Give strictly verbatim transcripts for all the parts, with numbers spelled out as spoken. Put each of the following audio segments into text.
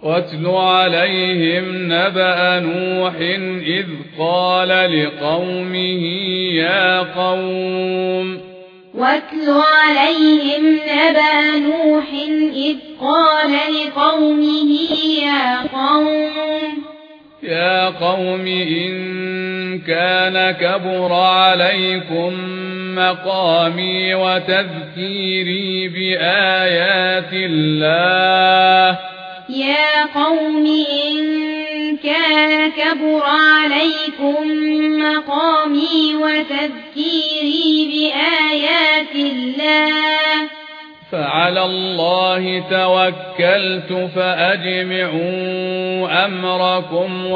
واتل عليهم نبأ نوح إذ قال لقومه يا قوم واتل عليهم نبأ نوح إذ قال لقومه يا قوم يا قوم إن كان كبر عليكم مقامي وتذكيري بآيات الله يا قوم إن كان كبر عليكم مقامي وتذكيري بآيات الله فعلى الله توكلت فأجمعوا أمركم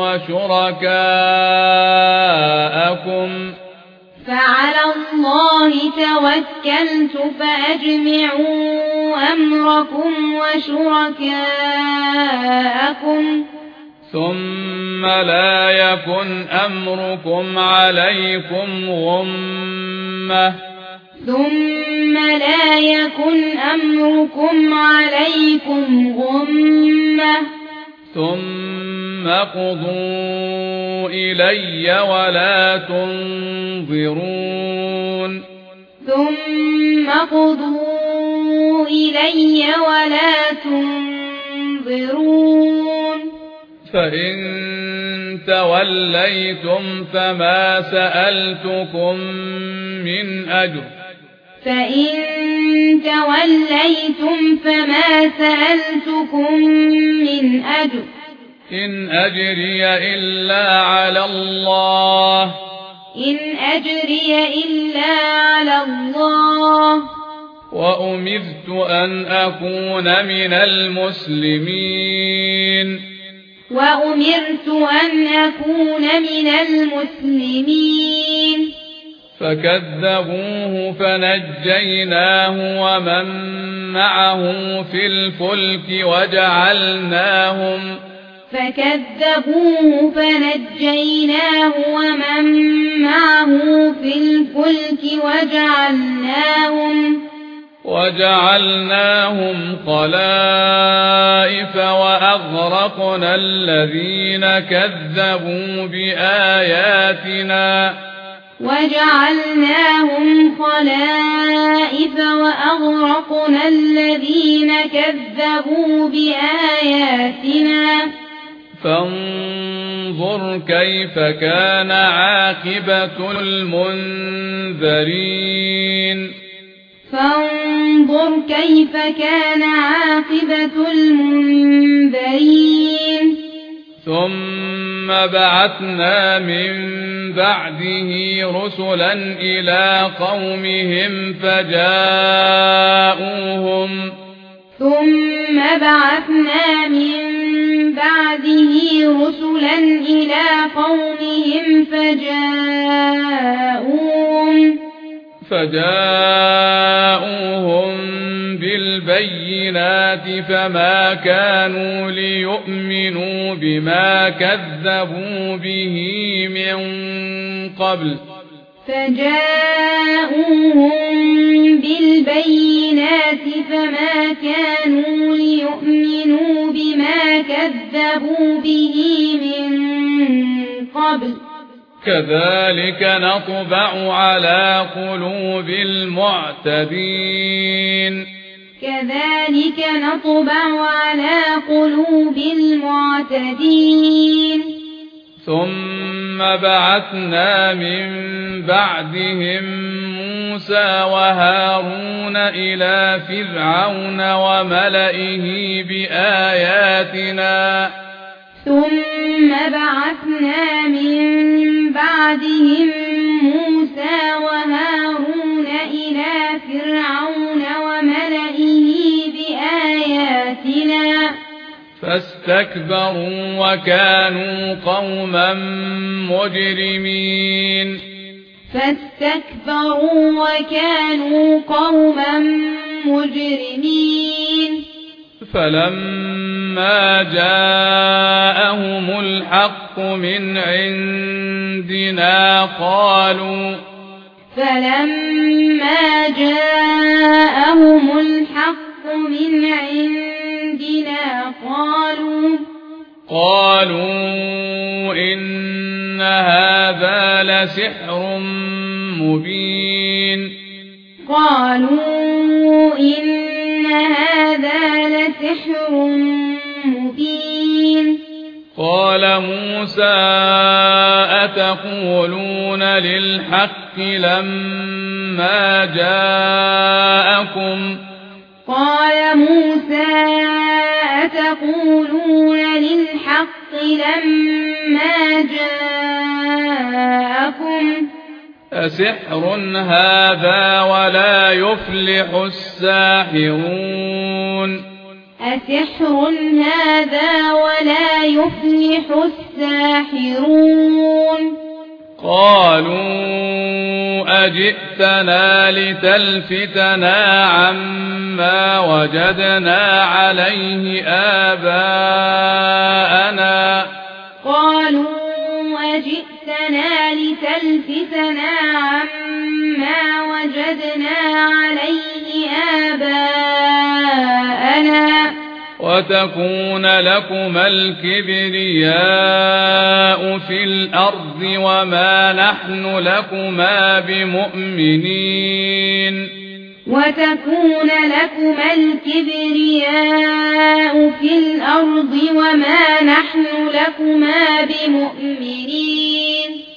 وشركاءكم فعلى الله توكلت فأجمعوا أمركم وشركاءكم ثم لا يكن أمركم عليكم غمة ثم لا يكن أمركم عليكم غمة ثم قضوا إلي ولا تنظرون ثم قضوا إلي ولا تنظرون فإن توليتم فما سألتكم من أجر فإن توليتم فما سألتكم من أجر إن أجري إلا على الله إن أجري إلا على الله وأمرت أن أكون من المسلمين وأمرت أن أكون من المسلمين فكذبوه فنجيناه ومن معه في الفلك وجعلناهم فكذبوه فنجيناه ومن معه في الفلك وجعلناهم وجعلناهم خلائف وأغرقنا الذين كذبوا بآياتنا وجعلناهم خلائف وأغرقنا الذين كذبوا بآياتنا فانظر كيف كان عاقبة المنذرين فانظر كيف كان عاقبة المنذرين ثم بعثنا من بعده رسلا إلى قومهم فجاءوهم ثم بعثنا من بعده رسلا إلى قومهم فجاءوهم فجاءوهم بالبينات فما كانوا ليؤمنوا بما كذبوا به من قبل فجاءوهم بالبينات فما كانوا ليؤمنوا بما كذبوا به من قبل كذلك نطبع على قلوب المعتدين كذلك نطبع على قلوب المعتدين ثم بعثنا من بعدهم موسى وهارون إلى فرعون وملئه بآياتنا ثم بعثنا من بعدهم موسى وهارون إلى فرعون وملئه بآياتنا فاستكبروا وكانوا قوما مجرمين فاستكبروا وكانوا قوما مجرمين فلما جاءهم الحق من عندنا قالوا فلما جاءهم الحق من عندنا قالوا قالوا إن هذا لسحر مبين قالوا إن هذا لسحر مبين قال موسى أتقولون للحق لما جاءكم قال موسى أتقولون للحق لما جاءكم أسحر هذا ولا يفلح الساحرون أسحر هذا ولا يفلح الساحرون قالوا أجئتنا لتلفتنا عما وجدنا عليه آباءنا قالوا أجئتنا لتلفتنا عما وجدنا عليه آباءنا وتكون لكما الكبرياء في الأرض وما نحن لكما بمؤمنين وتكون لكما الكبرياء في الأرض وما نحن لكما بمؤمنين